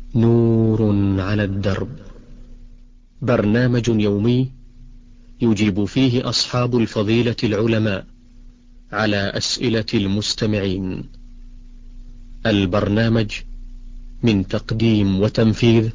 نور على الدرب، برنامج يومي يجيب فيه أصحاب الفضيلة العلماء على أسئلة المستمعين. البرنامج من تقديم وتنفيذ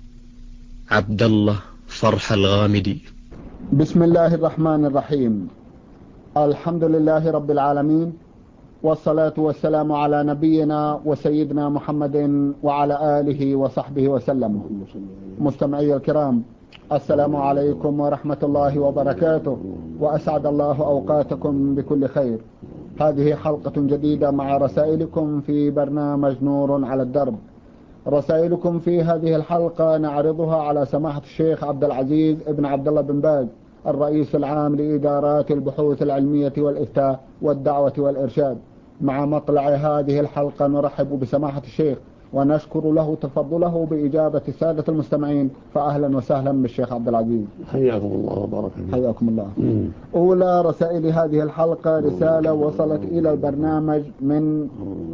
عبد الله فرح الغامدي. بسم الله الرحمن الرحيم. الحمد لله رب العالمين، والصلاة والسلام على نبينا وسيدنا محمد وعلى آله وصحبه وسلم. مستمعي الكرام، السلام عليكم ورحمة الله وبركاته، وأسعد الله أوقاتكم بكل خير. هذه حلقة جديدة مع رسائلكم في برنامج نور على الدرب. رسائلكم في هذه الحلقة نعرضها على سماحة الشيخ عبد العزيز ابن عبد الله بن باز، الرئيس العام لإدارات البحوث العلمية والإفتاء والدعوة والإرشاد. مع مطلع هذه الحلقة نرحب بسماحة الشيخ ونشكر له تفضله بإجابة السادة المستمعين، فأهلا وسهلا بالشيخ عبد العزيز. حياكم الله وبارك فيكم. حياكم الله. أولى رسائل هذه الحلقة رسالة وصلت إلى البرنامج من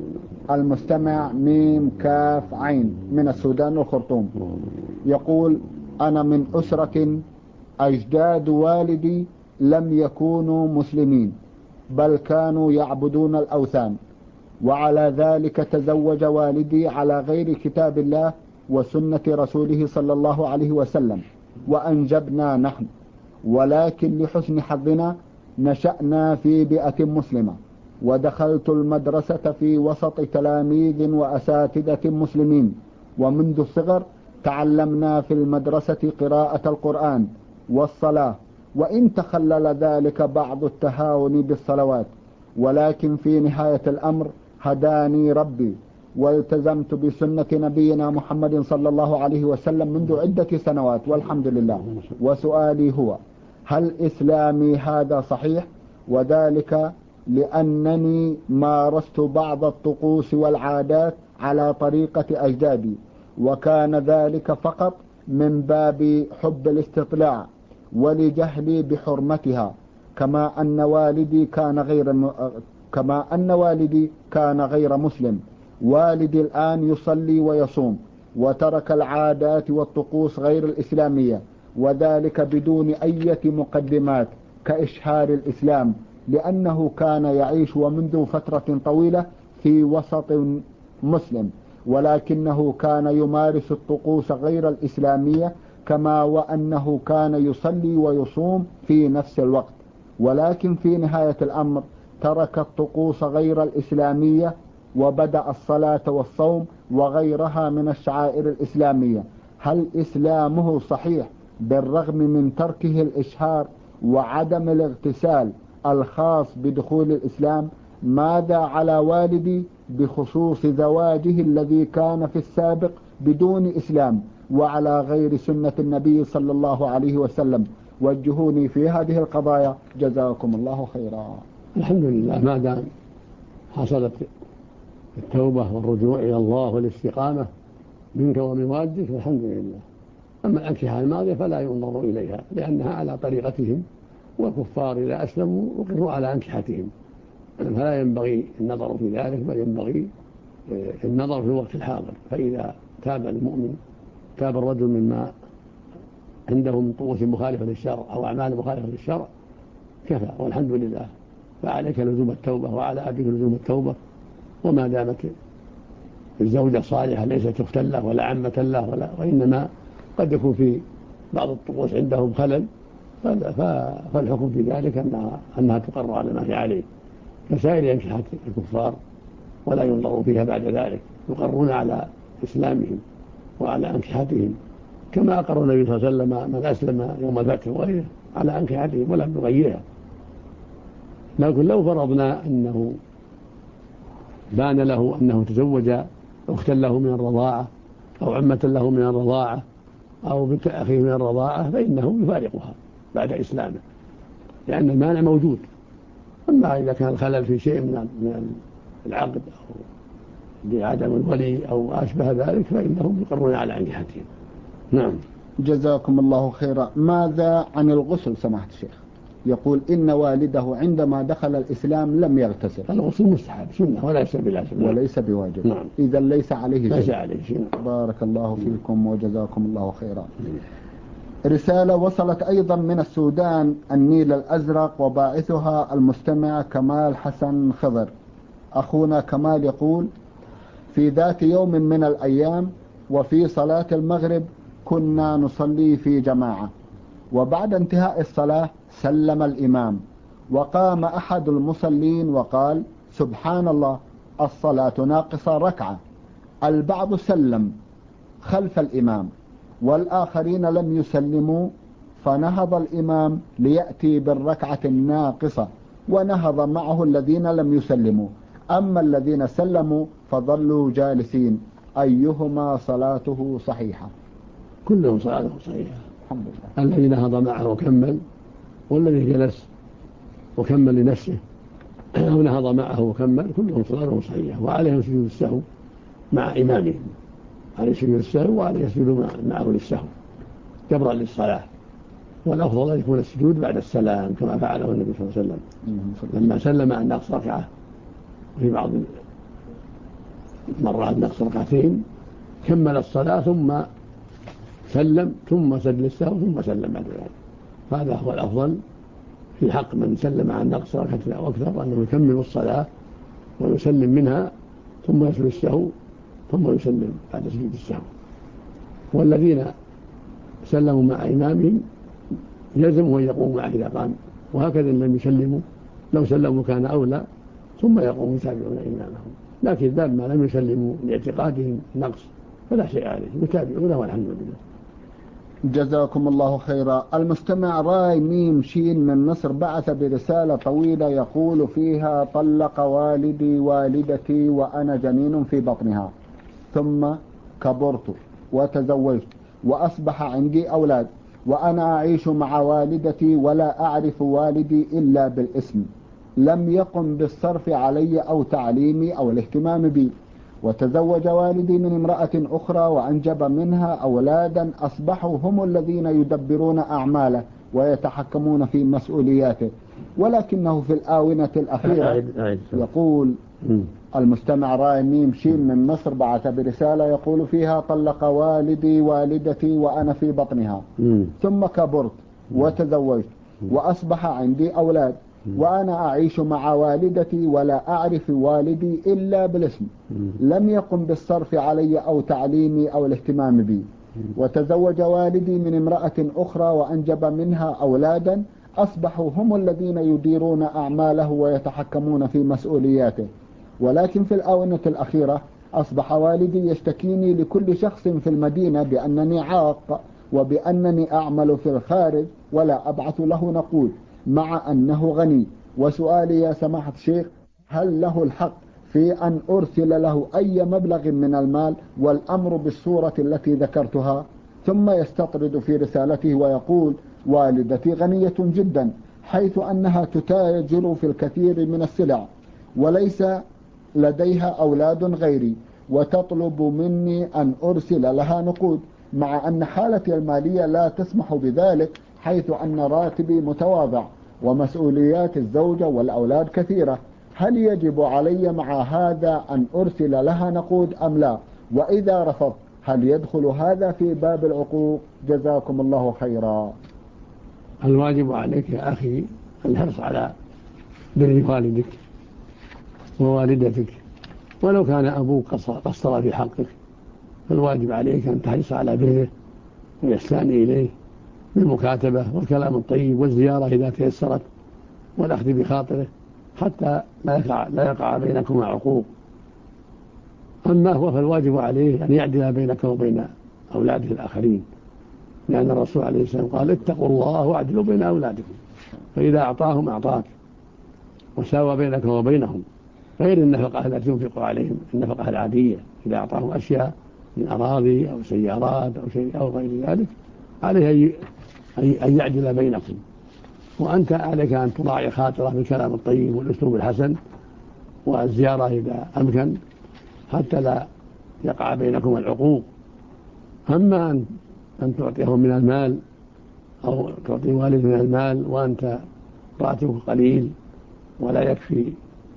المستمع ميم كاف عين من السودان والخرطوم. يقول: أنا من أسرة أجداد والدي لم يكونوا مسلمين، بل كانوا يعبدون الأوثان، وعلى ذلك تزوج والدي على غير كتاب الله وسنة رسوله صلى الله عليه وسلم، وأنجبنا نحن، ولكن لحسن حظنا نشأنا في بيئة مسلمة، ودخلت المدرسة في وسط تلاميذ وأساتذة مسلمين، ومنذ الصغر تعلمنا في المدرسة قراءة القرآن والصلاة، وإن تخلل ذلك بعض التهاون بالصلوات، ولكن في نهاية الأمر هداني ربي والتزمت بسنة نبينا محمد صلى الله عليه وسلم منذ عدة سنوات والحمد لله. وسؤالي هو: هل إسلامي هذا صحيح؟ وذلك لأنني مارست بعض الطقوس والعادات على طريقة أجدادي، وكان ذلك فقط من باب حب الاستطلاع ولجهلي بحرمتها، كما أن والدي كان غير مسلم. والدي الآن يصلي ويصوم وترك العادات والطقوس غير الإسلامية، وذلك بدون أي مقدمات كإشهار الإسلام، لأنه كان يعيش ومنذ فترة طويلة في وسط مسلم، ولكنه كان يمارس الطقوس غير الإسلامية، كما وأنه كان يصلي ويصوم في نفس الوقت، ولكن في نهاية الأمر ترك الطقوس غير الإسلامية وبدأ الصلاة والصوم وغيرها من الشعائر الإسلامية. هل إسلامه صحيح بالرغم من تركه الإشهار وعدم الاغتسال الخاص بدخول الإسلام؟ ماذا على والدي بخصوص زواجه الذي كان في السابق بدون إسلام وعلى غير سنة النبي صلى الله عليه وسلم؟ وجهوني في هذه القضايا جزاكم الله خيرا. الحمد لله، ما دام حصلت التوبة والرجوع إلى الله والاستقامة منك ومن والدك فالحمد لله. أما الأنكحة الماضية فلا ينظر إليها، لأنها على طريقتهم، والكفار إذا أسلموا أقروا على أنكحتهم، فلا ينبغي النظر في ذلك، بل ينبغي النظر في الوقت الحاضر. فإذا تاب المؤمن، تاب الرجل مما عنده من طقوس مخالفة للشرع أو أعمال مخالفة للشرع كفى والحمد لله. فعليك لزوم التوبة وعلى أبيك لزوم التوبة، وما دامت الزوجة صالحة ليست أختا له ولا عمة له وإنما قد يكون في بعض الطقوس عندهم خلل، فالحكم في ذلك أنها تقر على ما هي عليه كسائر أنكحة الكفار، ولا ينظر فيها بعد ذلك، يقرون على إسلامهم وعلى أنكحتهم، كما أقر النبي صلى الله عليه وسلم من أسلم يوم الفتح وغيره على أنكحتهم ولم يغيرها. لكن لو فرضنا أنه بان له أنه تزوج أختا له من الرضاعة أو عمة له من الرضاعة أو بنت أخيه من الرضاعة، فإنه يفارقها بعد إسلامه، لأن المانع موجود. أما إذا كان الخلل في شيء من العقد أو بعدم الولي أو أشبه ذلك فإنهم يقرون على أنكحتهم. نعم. جزاكم الله خيرا. ماذا عن الغسل سماحة الشيخ؟ يقول إن والده عندما دخل الإسلام لم يغتسل. الغسل مستحب سنة وليس بلازم وليس بواجب. نعم. إذا ليس عليه شيء. ليس عليه شيء. بارك الله فيكم وجزاكم الله خيرا. رسالة وصلت أيضا من السودان النيل الأزرق وباعثها المستمع كمال حسن خضر. أخونا كمال يقول: في ذات يوم من الأيام وفي صلاة المغرب كنا نصلي في جماعة، وبعد انتهاء الصلاة سلم الإمام، وقام أحد المصلين وقال: سبحان الله، الصلاة ناقصة ركعة. البعض سلم خلف الإمام والآخرين لم يسلموا، فنهض الإمام ليأتي بالركعة الناقصة ونهض معه الذين لم يسلموا، أما الذين سلموا فظلوا جالسين، أيهما صلاته صحيحة؟ كلهم صلاته صحيحة الحمد لله. الذي نهض معه وكمل، والذي جلس وكمل لنفسه أو نهض معه وكمل، كلهم صلاته صحيحة، وعليهم سجود السهو مع إمامهم، عليه سجود السهو وعليه يسجد معه للسهو جبرا للصلاة. والأفضل أن يكون السجود بعد السلام كما فعله النبي صلى الله عليه وسلم لما سلم عن نقص ركعة، وفي بعض مرات نقص ركعتين، كمل الصلاة ثم سلم ثم سجد السهو ثم سلم بعد ذلك. هذا هو الأفضل في حق من سلم عن نقص ركعة أو أكثر، أنه يكمل الصلاة ويسلم منها ثم يسجد السهو ثم يسلم بعد سجود السهو. والذين سلموا مع إمامهم يلزمه أن يقوموا معه إذا قام، وهكذا لم يسلموا لو سلموا كان أولى، ثم يقوموا يتابعون إمامهم. لكن باب ما لم يسلموا لاعتقادهم نقص فلا شيء عليه، يتابعونه والحمد لله. جزاكم الله خيرا. المستمع راي ميم شين من مصر بعث برسالة طويلة يقول فيها: طلق والدي والدتي وأنا جنين في بطنها، ثم كبرت وتزوجت وأصبح عندي أولاد، وأنا أعيش مع والدتي ولا أعرف والدي إلا بالاسم، لم يقم بالصرف علي أو تعليمي أو الاهتمام بي، وتزوج والدي من امرأة أخرى وأنجب منها أولادا أصبحوا هم الذين يدبرون أعماله ويتحكمون في مسؤولياته، ولكنه في الآونة الأخيرة يقول المستمع راي ميم شين من مصر بعث برسالة يقول فيها: طلق والدي والدتي وأنا في بطنها، ثم كبرت وتزوجت وأصبح عندي أولاد، وأنا أعيش مع والدتي ولا أعرف والدي إلا بالاسم، لم يقم بالصرف علي أو تعليمي أو الاهتمام بي، وتزوج والدي من امرأة أخرى وأنجب منها أولادا أصبحوا هم الذين يديرون أعماله ويتحكمون في مسؤولياته، ولكن في الآونة الأخيرة أصبح والدي يشتكيني لكل شخص في المدينة بأنني عاق وبأنني أعمل في الخارج ولا أبعث له نقود مع أنه غني. وسؤالي يا سماحة الشيخ: هل له الحق في أن أرسل له أي مبلغ من المال والأمر بالصورة التي ذكرتها؟ ثم يستطرد في رسالته ويقول: والدتي غنية جدا حيث أنها تتاجر في الكثير من السلع وليس لديها أولاد غيري، وتطلب مني أن أرسل لها نقود مع أن حالتي المالية لا تسمح بذلك، حيث أن راتبي متواضع ومسؤوليات الزوجة والأولاد كثيرة. هل يجب علي مع هذا أن أرسل لها نقود أم لا؟ وإذا رفضت هل يدخل هذا في باب العقوق؟ جزاكم الله خيرا. الواجب عليك يا أخي الحرص على بر والدك ووالدتك، ولو كان أبوك قصر في حقك، فالواجب عليك أن تحرص على بره والإحسان إليه بالمكاتبة والكلام الطيب والزيارة إذا تيسرت والأخذ بخاطره حتى لا يقع بينكما عقوق. أما هو فالواجب عليه أن يعدل بينك وبين أولاده الآخرين، لأن الرسول عليه السلام قال: اتقوا الله واعدلوا بين أولادكم، فإذا أعطاهم أعطاك وساوى بينك وبينهم، غير النفقة التي ينفق عليهم النفقة العادية. إذا أعطاهم أشياء من أراضي أو سيارات أو شيء أو غير ذلك عليه أن يعدل بينكم، وأنت عليك أن تراعي خاطره بالكلام الطيب والأسلوب الحسن والزيارة إذا أمكن حتى لا يقع بينكم العقوق. أما أن تعطيهم من المال أو تعطي والد من المال وأنت راتبك قليل ولا يكفي،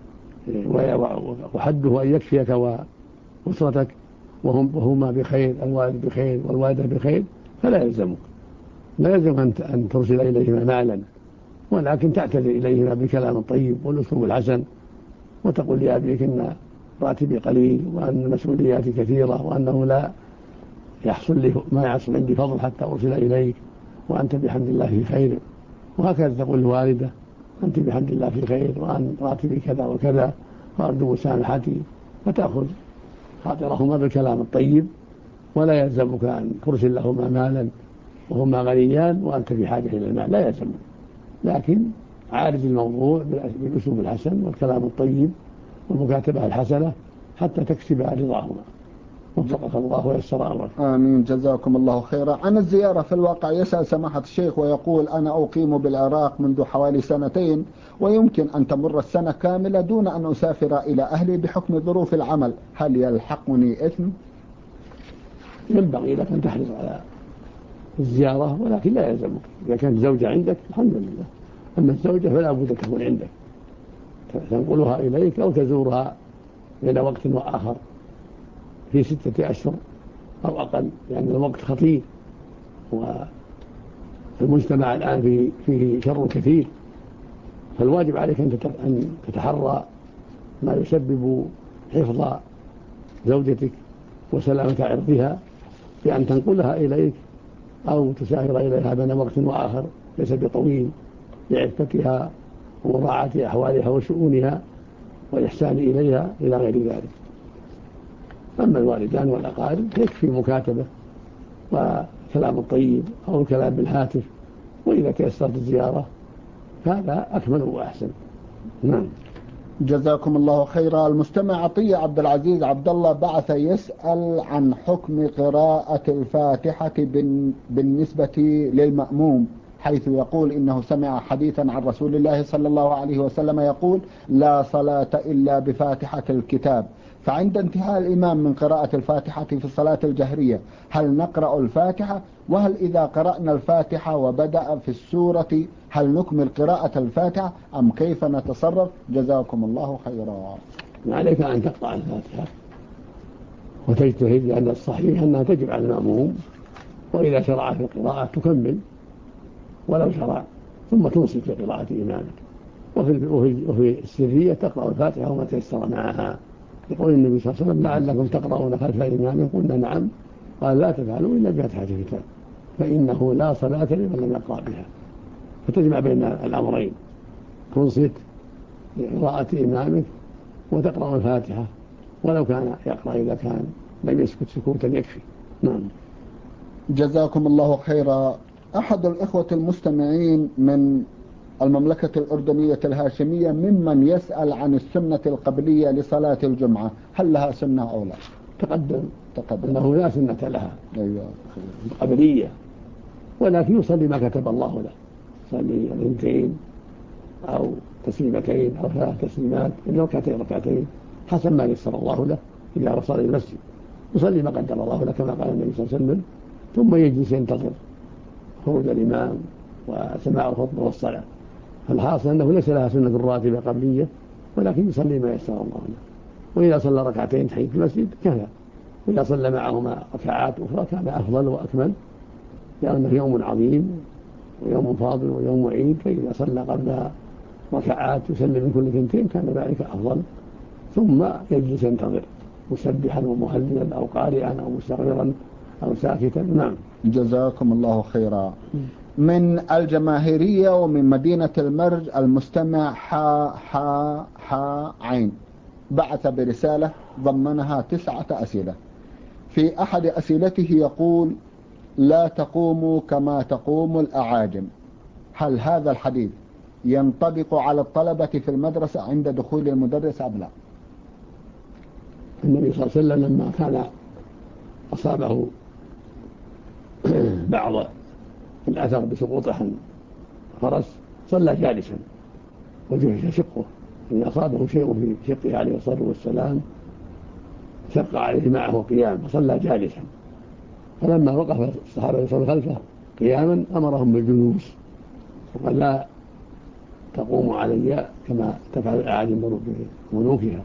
وحده أن يكفيك وأسرتك وهما بخير، الوالد بخير والوالدة بخير، فلا يلزمك، لا يلزم أن ترسل إليهما مالا، ولكن تعتذر إليهما بالكلام الطيب والأسلوب الحسن، وتقول لأبيك إن راتبي قليل وأن مسؤولياتي كثيرة وأنه لا يحصل لي ما يحصل عندي فضل حتى أرسل إليك، وأنت بحمد الله في خير. وهكذا تقول الوالدة أنت بحمد الله في خير وأن راتبي كذا وكذا وأرجو مسامحتي، فتأخذ خاطرهما بالكلام الطيب، ولا يلزمك أن ترسل لهما مالا وهما غنيان وأنت في حاجة إلى المال، لا يلزمك، لكن عالج الموضوع بالأسلوب الحسن والكلام الطيب والمكاتبة الحسنة حتى تكسب رضاهما. وفقك الله ويسر أمرك. آمين، جزاكم الله خيرا. عن الزيارة في الواقع يسأل سماحة الشيخ ويقول: أنا أقيم بالعراق منذ حوالي 2 سنين، ويمكن أن تمر السنة كاملة دون أن أسافر إلى أهلي بحكم ظروف العمل، هل يلحقني إثم؟ ينبغي لك أن تحرص على الزيارة، ولكن لا يلزمك. إذا كانت زوجة عندك الحمد لله، أما الزوجة فلا بد تكون عندك، تنقلها إليك أو تزورها بين وقت وآخر في 6 أشهر أو أقل، لأن الوقت خطير والمجتمع الآن فيه شر كثير، فالواجب عليك أن تتحرى ما يسبب حفظ زوجتك وسلامة عرضها بأن تنقلها إليك أو تسافر إليها بين وقت وآخر ليس بطويل، لعفتها ومراعاة أحوالها وشؤونها والإحسان إليها إلى غير ذلك. أما الوالدان والأقارب يكفي مكاتبة وكلام الطيب أو الكلام بالهاتف، وإذا تيسرت الزيارة هذا أكمل وأحسن. نعم. جزاكم الله خيرا. المستمع عطية عبد العزيز عبد الله بعث يسأل عن حكم قراءة الفاتحة بالنسبة للمأموم، حيث يقول إنه سمع حديثا عن رسول الله صلى الله عليه وسلم يقول: لا صلاة إلا بفاتحة الكتاب، فعند انتهاء الإمام من قراءة الفاتحة في الصلاة الجهرية هل نقرأ الفاتحة؟ وهل إذا قرأنا الفاتحة وبدأ في السورة هل نكمل قراءة الفاتحة أم كيف نتصرف؟ جزاكم الله خيرا. عليك أن تقرأ الفاتحة وتجتهد، لأن الصحيح أنها تجب على المأموم، وإذا شرع في القراءة تكمل ولو شرع، ثم تنصت لقراءة إمامك. وفي السرية تقرأ الفاتحة وما تيسر معها. يقول النبي صلى الله عليه وسلم: لعلكم تقرؤون خلف إمامكم. قلنا: نعم. قال: لا تفعلوا إلا بفاتحة الكتاب، فإنه لا صلاة لمن لم يقرأ بها. فتجمع بين الأمرين، تنصت لقراءة إمامك وتقرأ الفاتحة ولو كان يقرأ، إذا كان لم يسكت سكوتا يكفي. نعم. جزاكم الله خيرا. أحد الإخوة المستمعين من المملكة الأردنية الهاشمية ممن يسأل عن السنة القبلية لصلاة الجمعة، هل لها سنة أو لا؟ تقدم أنه لا سنة لها. أيوة. قبلية، ولكن يصلي ما كتب الله له، يصلي 2 أو تسليمتين أو 3 تسليمات، إنه ركعتين حسب ما يسر الله له. إذا وصل إلى المسجد يصلي ما قدر الله له كما قال النبي صلى الله عليه وسلم، ثم يجلس ينتظر خروج الإمام وسماع الخطبة والصلاة. فالحاصل أنه ليس لها سنة راتبة قبلية، ولكن يصلي ما يسر الله له. وإذا صلى ركعتين تحية المسجد كذا، وإذا صلى معهما ركعات أخرى كان أفضل وأكمل، لأنه يوم عظيم ويوم فاضل ويوم عيد، فإذا صلى قبل ركعات يسلم من كل 2 كان ذلك أفضل، ثم يجلس ينتظر مسبحا ومهللا أو قارئا أو مستغفرا أو ساكتا. نعم. جزاكم الله خيرا. من الجماهيرية ومن مدينة المرج المستمع عين بعث برسالة ضمنها 9 أسئلة. في أحد أسئلته يقول: لا تقوموا كما تقوم الأعاجم، هل هذا الحديث ينطبق على الطلبة في المدرسة عند دخول المدرس أم لا؟ النبي صلى الله عليه وسلم لما كان أصابه بعض الأثر بسقوط فرس صلى جالسا وجهش شقه، إن أصابه شيء في شقه عليه الصلاة والسلام شق عليه معه قيام فصلى جالسا، فلما وقف الصحابة يصلون خلفه قياما أمرهم بالجلوس، وقال: لا تقوم علي كما تفعل الأعاجم ملوكها.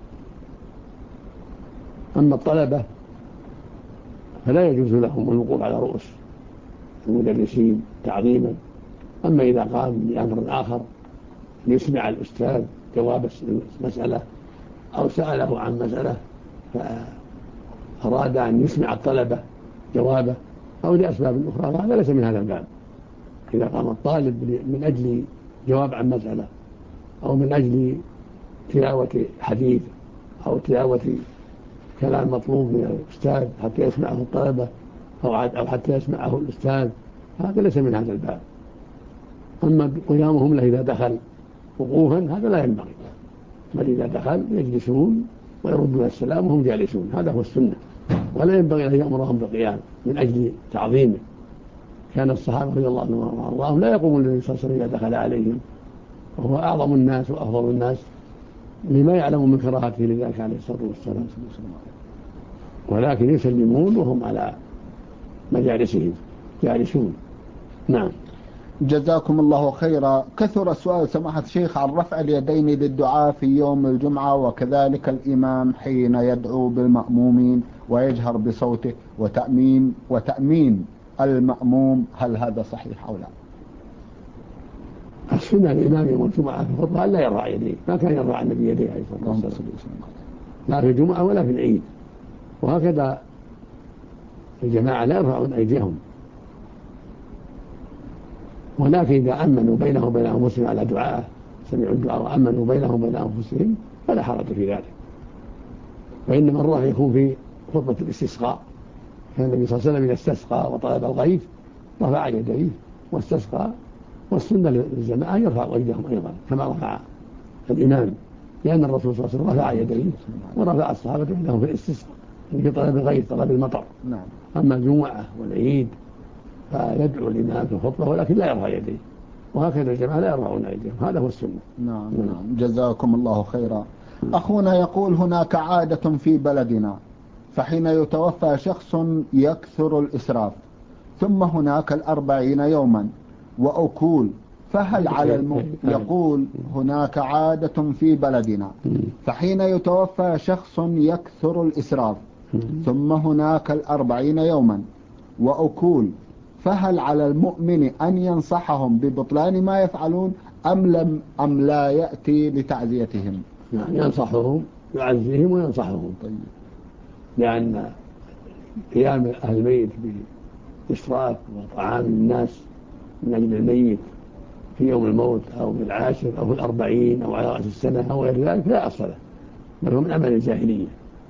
أما الطلبة فلا يجوز لهم الوقوف على رؤوس المدرسين تعظيما. أما إذا قام بأمر آخر ليسمع الأستاذ جواب مسألة أو سأله عن مسألة فأراد أن يسمع الطلبة جوابه أو لأسباب أخرى، هذا ليس من هذا الباب. إذا قام الطالب من أجل جواب عن مسألة أو من أجل تلاوة حديث أو تلاوة كلام مطلوب من الأستاذ حتى يسمعه الطلبة أو حتى يسمعه الأستاذ، هذا ليس من هذا الباب. أما قيامهم له إذا دخل وقوفا هذا لا ينبغي، بل إذا دخل يجلسون ويردون السلام وهم جالسون، هذا هو السنة. ولا ينبغي أن يأمرهم بالقيام من أجل تعظيمه. كان الصحابة رضي الله عنهم وأرضاهم لا يقومون للنبي صلى الله عليه وسلم إذا دخل عليهم، وهو أعظم الناس وأفضل الناس لما يعلم من كراهته لذلك عليه الصلاة والسلام، ولكن يسلمون وهم على مجالسهم جالسون. نعم. جزاكم الله خيرا. كثر السؤال سماحة الشيخ عن رفع اليدين للدعاء في يوم الجمعة، وكذلك الإمام حين يدعو بالمأمومين ويجهر بصوته وتأمين المأموم، هل هذا صحيح أو لا؟ السنة الإمام يوم الجمعة في الخطبة لا يرفع يديه، ما كان يرفع النبي يديه عليه الصلاة والسلام لا في الجمعة ولا في العيد. وهكذا الجماعة لا يرفعون أيديهم، ولكن إذا أمنوا بينهم وبين أنفسهم على دعاء، سمعوا الدعاء وأمنوا بينهم وبين أنفسهم فلا حرج في ذلك. وإنما الرفع يكون في خطبة الاستسقاء، كان النبي صلى الله عليه وسلم إذا استسقى وطلب الغيث رفع يديه واستسقى، والسنة للجماعة يرفع أيديهم أيضا كما رفع الإمام، لأن الرسول صلى الله عليه وسلم رفع يديه ورفع الصحابة يدهم في الاستسقاء في طلب الغيث طلب المطر. أما الجمعة والعيد فيدعو الإمام في الخطبة ولكن لا يرفع يديه، وهكذا الجماعة لا يرفعون أيديهم، هذا هو السنة. نعم. جزاكم الله خيرا. أخونا يقول هناك عادة في بلدنا، فحين يتوفى شخص يكثر الإسراف، ثم هناك 40 يوما وأكول، فهل على يقول هناك عادة في بلدنا، فحين يتوفى شخص يكثر الإسراف ثم هناك 40 يوما وأكول، فهل على المؤمن أن ينصحهم ببطلان ما يفعلون أم لا يأتي لتعزيتهم؟ ينصحهم، يعزيهم وينصحهم. طيب. لأن قيام أهل الميت بإسراف وطعام الناس من أجل الميت في يوم الموت أو في العاشر أو في 40 أو على رأس السنة أو غير ذلك لا أصل له، بل هو من عمل الجاهلية،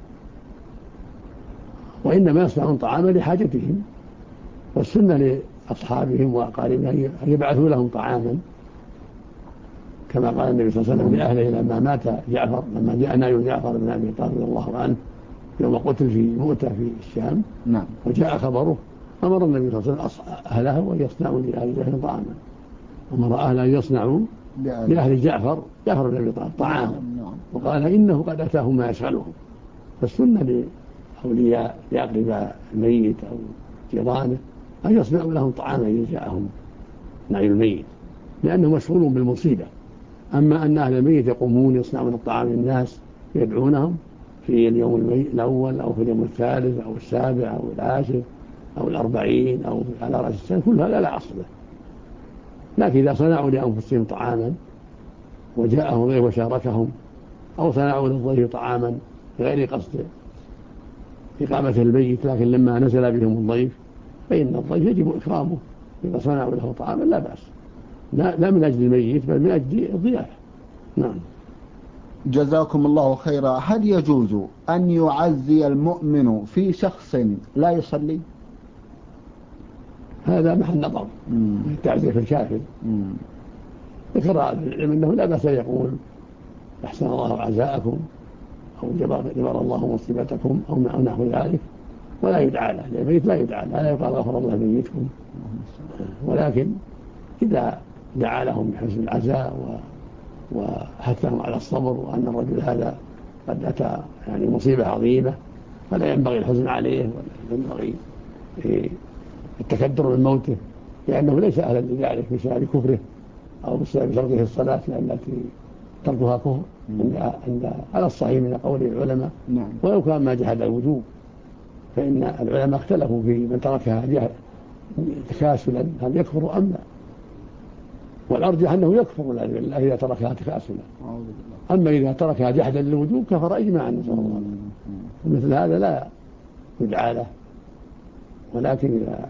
وإنما يصنعون طعاما لحاجتهم. والسنة لأصحابهم وأقاربهم أن يبعثوا لهم طعاما، كما قال النبي صلى الله عليه وسلم لأهله لما مات جعفر، لما جاء نبي جعفر بن أبي طالب رضي الله عنه يوم قتل في مؤتة في الشام. نعم. وجاء خبره، أمر النبي صلى الله عليه وسلم أهله أن يصنعوا لأهله طعاما، أمر أهله أن يصنعوا لأهل جعفر بن أبي طالب طعاما، وقال إنه قد أتاهم ما يشغلهم. فالسنة لأولياء لأقرباء الميت أو جيرانه أن يصنعوا لهم طعاما إذا جاءهم نعي الميت، لأنه مشغول بالمصيبة. أما أن أهل الميت يقومون يصنعون الطعام للناس يدعونهم في اليوم الأول أو في اليوم الثالث أو السابع أو العاشر أو 40 أو على رأس السنة، كل هذا لا أصل له. لكن إذا صنعوا لأنفسهم طعاما وجاءهم ضيف وشاركهم، أو صنعوا للضيف طعاما غير قصد إقامة الميت، لكن لما نزل بهم الضيف فإن الضيف يجب إكرامه، إذا صنعوا له طعاما لا بأس، لا من أجل الميت بل من أجل الضيافة. نعم. جزاكم الله خيرا. هل يجوز أن يعزي المؤمن في شخص لا يصلي؟ هذا محل نظر، التعزية في الكافر. ذكر العلم أنه لا بأس يقول أحسن الله عزاءكم أو جبر الله مصيبتكم أو نحو ذلك، ولا يدعى له، الميت لا يدعى له، لا يقال غفر الله ميتكم. ولكن إذا دعا لهم بحسن العزاء وحثهم على الصبر، وأن الرجل هذا قد أتى يعني مصيبة عظيمة فلا ينبغي الحزن عليه ولا ينبغي التكدر من موته، لأنه ليس أهلا لذلك بسبب كفره أو بسبب تركه الصلاة التي تركها كفر على الصحيح من قول العلماء. ولو كان ما جحد الوجوب، فإن العلماء اختلفوا في من تركها تكاسلا هل يكفر أم لا، والأرجح أنه يكفر والعياذ بالله إذا تركها تكاسلا. أما إذا تركها جحدا للوجوب كفر إجماعا، نسأل الله. مثل هذا لا يدعى له، ولكن إذا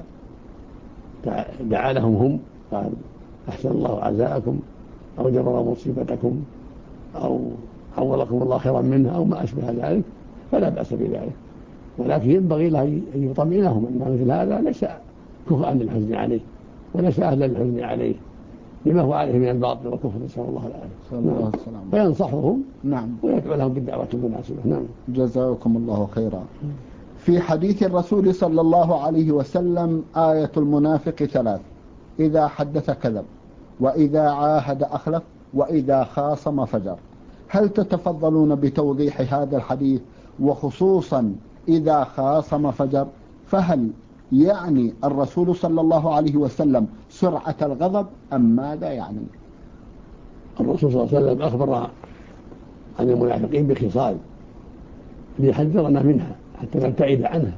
دعا لهم هم قال أحسن الله عزاءكم أو جبر مصيبتكم أو حولكم الله خيرا منها أو ما أشبه ذلك فلا بأس بذلك، ولكن ينبغي له أن يطمئنهم أن مثل هذا ليس كفءا للحزن عليه وليس أهلا للحزن عليه لما هو عليه من الباطل والكفر، نسأل الله العافية. فينصحهم ويدعو لهم بالدعوة المناسبة. جزاكم الله خيرا. في حديث الرسول صلى الله عليه وسلم آية المنافق 3: إذا حدث كذب، وإذا عاهد أخلف، وإذا خاصم فجر. هل تتفضلون بتوضيح هذا الحديث، وخصوصا إذا خاصم فجر؟ فهل يعني الرسول صلى الله عليه وسلم سرعة الغضب أم ماذا يعني؟ الرسول صلى الله عليه وسلم أخبر عن المنافقين بخصال ليحذرنا منها حتى نبتعد عنها.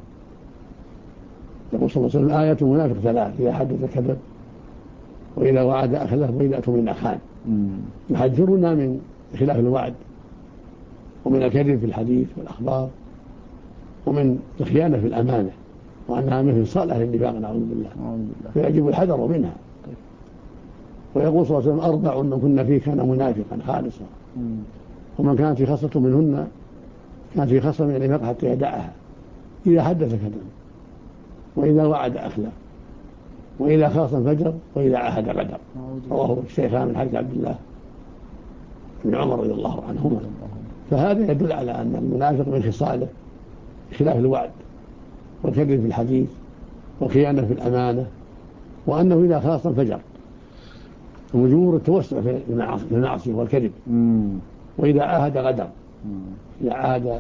يقول صلى الله عليه وسلم آية المنافق 3: إذا حدث كذب، وإذا وعد أخلف، وإذا أؤتمن خان. يحذرنا من خلاف الوعد، ومن الكذب في الحديث والأخبار، ومن الخيانة في الأمانة، وأنها مثل صالح للنفاق، نعوذ بالله، فيجب الحذر منها. ويقول صلى الله عليه وسلم 4 من كنا فيه كان منافقا خالصا، ومن كانت في خصلة منهن كان في خصلة من النفاق حتى يدعها: إذا حدث كذب، وإذا وعد أخلف، وإذا خاصم فجر، وإذا عاهد غدر. رواه الشيخان من حديث عبد الله بن عمر رضي الله عنهما. فهذا يدل على أن المنافق من خصاله خلاف الوعد، والكذب في الحديث، والخيانة في الأمانة، وأنه إذا خاصم فجر، وجور التوسع في المعصية والكذب. وإذا عاهد غدر، إذا عاهد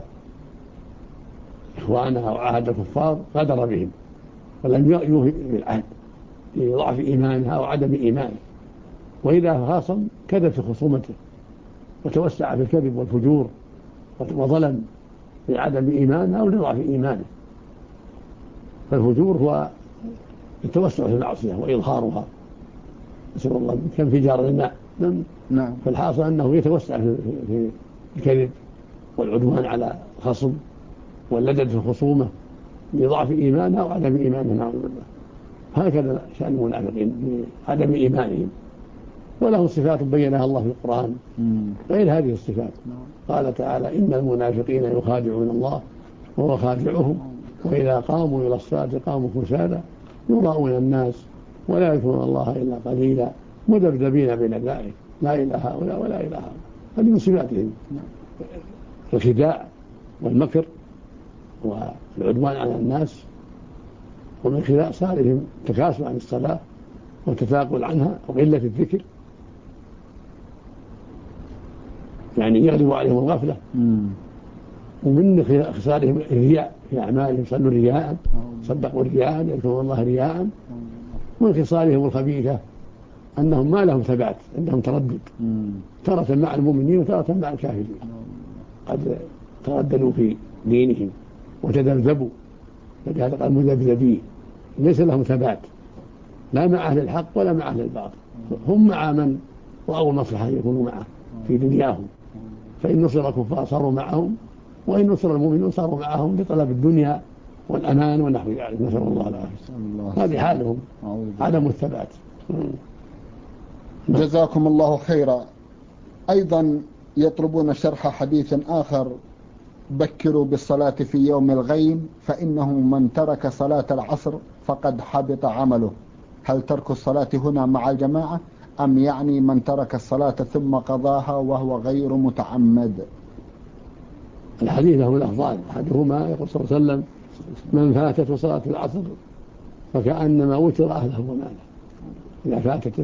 إخوانه أو عاهد الكفار غدر بهم ولم يوفي بالعهد لضعف إيمانها أو عدم إيمانه. وإذا خاصم كذب في خصومته وتوسع في الكذب والفجور وظلم لعدم إيمانها أو لضعف إيمانه. فالفجور هو التوسع في المعصية وإظهارها، نسأل الله، كانفجار الماء. فالحاصل أنه يتوسع في الكذب والعدوان على الخصم واللدد في الخصومة لضعف إيمانها أو عدم إيمانها، نعوذ بالله. هكذا شأن المنافقين بعدم إيمانهم، وله صفات بينها الله في القرآن غير هذه الصفات. قال تعالى: إن المنافقين يخادعون الله وهو خادعهم، وإذا قاموا إلى الصلاة قاموا كسالى يراءون الناس ولا يذكرون الله إلا قليلا مذبذبين بين ذلك لا إلى هؤلاء ولا إلى هؤلاء. هذه من صفاتهم الخداع والمكر والعدوان على الناس، ومن خلال صالهم تكاسل عن الصلاة والتثاقل عنها وقلة الذكر، يعني يغلب عليهم الغفلة. ومن خصالهم الرياء في أعمالهم، صلوا رياء، صدقوا رياء، يذكرون الله رياء. ومن خصالهم الخبيثة أنهم ما لهم ثبات، عندهم تردد، تارة مع المؤمنين وتارة مع الكافرين، قد ترددوا في دينهم وتذبذبوا، فلهذا قال مذبذبين، ليس لهم ثبات لا مع أهل الحق ولا مع أهل الباطل، هم مع من رأوا المصلحة يكونوا معه في دنياهم، فإن نصر الكفار صاروا معهم، وإن نصر المؤمنين صاروا معهم لطلب الدنيا والأمان ونحو ذلك، نسأل الله العافية. هذه حالهم، عدم الثبات. جزاكم الله خيرا. أيضا يطلبون شرح حديث آخر: بكروا بالصلاة في يوم الغيم فإنه من ترك صلاة العصر فقد حبط عمله. هل ترك الصلاة هنا مع الجماعة أم يعني من ترك الصلاة ثم قضاها وهو غير متعمد؟ الحديث له لفظان، أحدهما يقول صلى الله عليه وسلم: من فاتته صلاة العصر فكأنما وتر أهله وماله. إذا فاتته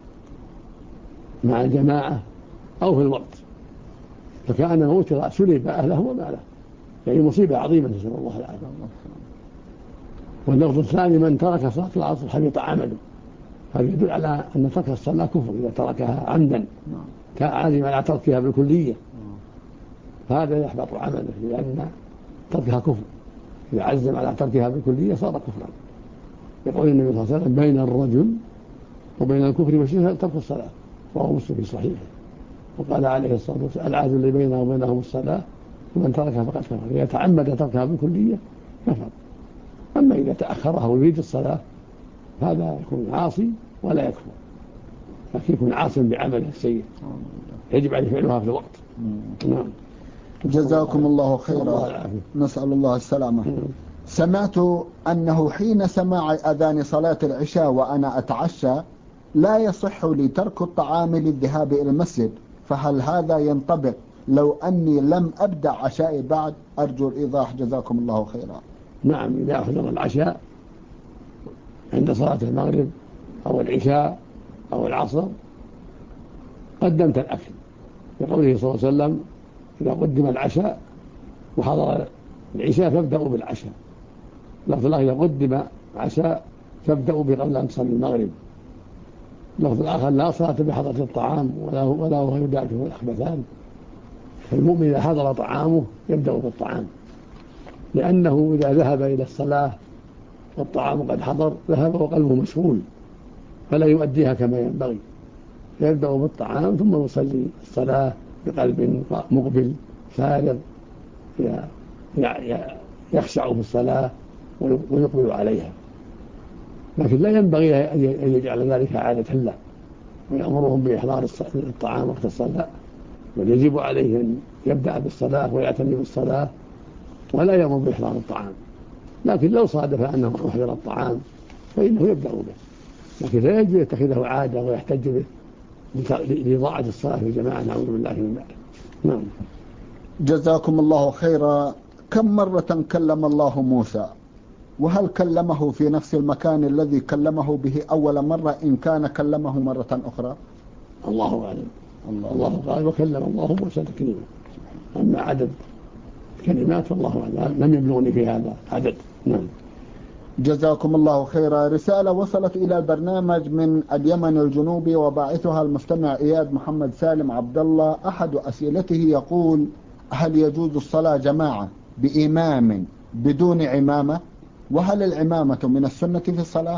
مع الجماعة أو في الوقت فكأنما وتر، سلب أهله وماله، يعني مصيبة عظيمة، نسأل الله العافية. واللفظ الثاني: من ترك صلاة العصر حبط عمله. هذا يدل على أن ترك الصلاة كفر إذا تركها عمدا كعازم على تركها بالكلية، هذا يحبط عمله لأن تركها كفر. إذا عزم على تركها بالكلية صار كفرا. يقول النبي صلى الله عليه وسلم بين الرجل وبين الكفر والشرك ترك الصلاة، وهو مسلم في صحيحه. وقال عليه الصلاة والسلام العهد اللي بينه وبينهم الصلاة ومن تركها فقد كفر. إذا تعمد تركها بالكلية كفر. أما إذا تأخرها ويريد الصلاة هذا يكون عاصي ولا يكفر، لكن يكون عاصم بعمله السيء يجب عليه فعلها في الوقت. نعم. جزاكم الله خيرا. نسأل الله السلامة. سمعت أنه حين سماع أذان صلاة العشاء وأنا أتعشى لا يصح لي ترك الطعام للذهاب إلى المسجد، فهل هذا ينطبق لو أني لم أبدأ عشائي بعد؟ أرجو الإيضاح جزاكم الله خيرا. نعم، إذا أحضر العشاء عند صلاة المغرب أو العشاء أو العصر قدمت الأكل، لقوله صلى الله عليه وسلم إذا قدم العشاء وحضر العشاء فابدأوا بالعشاء. لفظ الله إذا قدم عشاء فابدأوا قبل أن تصلي المغرب. لفظ الآخر لا صلاة بحضرة الطعام ولا هو يدافعه الأخبثان. فالمؤمن إذا حضر طعامه يبدأ بالطعام، لأنه إذا ذهب إلى الصلاة والطعام قد حضر ذهب وقلبه مشغول فلا يؤديها كما ينبغي، فيبدأ بالطعام ثم يصلي الصلاة بقلب مقبل فارغ يخشع في الصلاة ويقبل عليها. لكن لا ينبغي أن يجعل ذلك عادة له ويأمرهم بإحضار الطعام وقت الصلاة، بل يجب عليه أن يبدأ بالصلاة ويعتني بالصلاة ولا يأمر بإحضار الطعام. لكن لو صادف أنه أحضر الطعام فإنه يبدأ به، لكن لا يجب يتخذه عادة ويحتج به لإضاعة الصلاة في الجماعة، نعوذ بالله من ذلك. نعم. جزاكم الله خيرا. كم مرة كلم الله موسى؟ وهل كلمه في نفس المكان الذي كلمه به أول مرة إن كان كلمه مرة أخرى؟ الله أعلم. الله قال وكلم الله موسى تكليما. أما عدد كلمات فالله أعلم، لم يبلغني في هذا عدد. نعم. جزاكم الله خيرا. رسالة وصلت إلى البرنامج من اليمن الجنوبي وباعثها المستمع إياد محمد سالم عبد الله. أحد أسئلته يقول: هل يجوز الصلاة جماعة بإمام بدون عمامة؟ وهل العمامة من السنة في الصلاة؟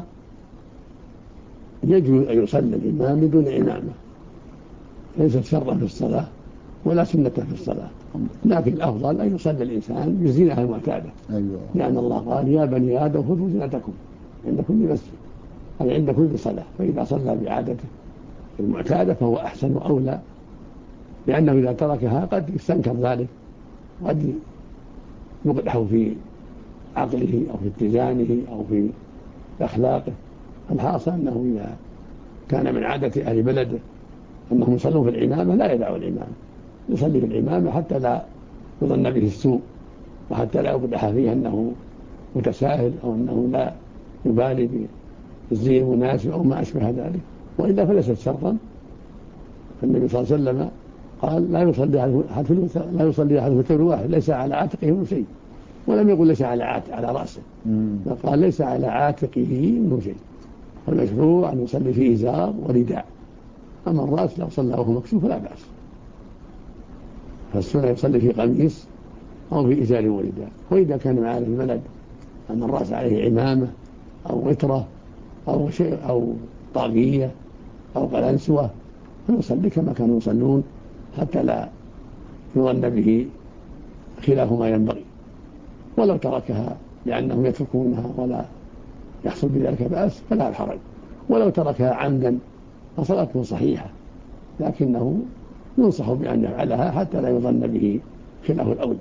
يجوز أن يصلي الإمام بدون عمامة، ليست شرطا في الصلاة ولا سنة في الصلاة، لكن الأفضل أن يصلي الإنسان بزينة المعتادة. أيوة. لأن الله قال يا بني آدم خذوا زينتكم عند كل مسجد، أي عند كل صلاة. فإذا صلى بعادته المعتادة فهو أحسن وأولى، لأنه إذا تركها قد يستنكر ذلك، قد يقدح في عقله أو في اتزانه أو في أخلاقه. الحاصل أنه إذا كان من عادة أهل بلده أنهم يصلون في الإمامة لا يدعوا الإمامة، يصلي في الإمامة حتى لا يظن به السوء، وحتى لا يقدح فيه أنه متساهل أو أنه لا يبالي بالزي المناسب أو ما أشبه ذلك، وإلا فليست شرطا. فالنبي صلى الله عليه وسلم قال لا يصلي أحد في ثوب واحد ليس على عاتقه من شيء، ولم يقل ليس على رأسه، قال ليس على عاتقه من شيء. فالمشروع أن يصلي في إزار ورداء، أما الرأس لو صلى وهو مكشوف لا بأس. فالسنة يصلي في قميص أو في إزار ورداء. وإذا كان معنا في البلد أن الرأس عليه عمامة أو غترة أو شيء أو طاقية أو قلنسوة فيصلي كما كانوا يصلون حتى لا يظن به خلاف ما ينبغي. ولو تركها لأنهم يتركونها ولا يحصل بذلك بأس فلا الحرج، ولو تركها عمدا فصلاته صحيحة، لكنه ينصح بأن يفعلها حتى لا يظن به خلاف الأولى.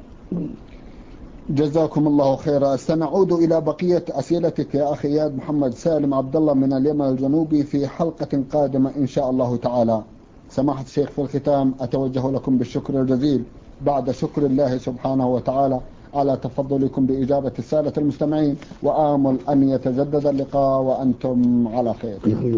جزاكم الله خيرا. سنعود إلى بقية أسئلتك يا أخي إياد محمد سالم عبد الله من اليمن الجنوبي في حلقة قادمة إن شاء الله تعالى. سماحة الشيخ، في الختام أتوجه لكم بالشكر الجزيل بعد شكر الله سبحانه وتعالى على تفضلكم بإجابة السادة المستمعين، وآمل أن يتجدد اللقاء وأنتم على خير.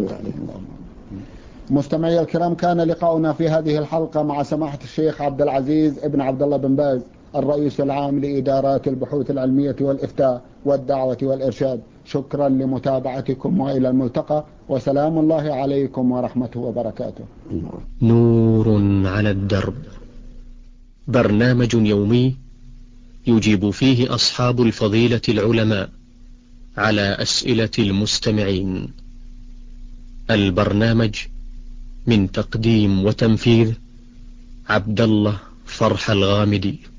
مستمعي الكرام، كان لقاؤنا في هذه الحلقة مع سماحة الشيخ عبد العزيز ابن عبد الله بن باز الرئيس العام لإدارات البحوث العلمية والإفتاء والدعوة والإرشاد شكرا لمتابعتكم وإلى الملتقى، وسلام الله عليكم ورحمته وبركاته. نور على الدرب، برنامج يومي يجيب فيه أصحاب الفضيلة العلماء على أسئلة المستمعين. البرنامج من تقديم وتنفيذ عبد الله فرح الغامدي.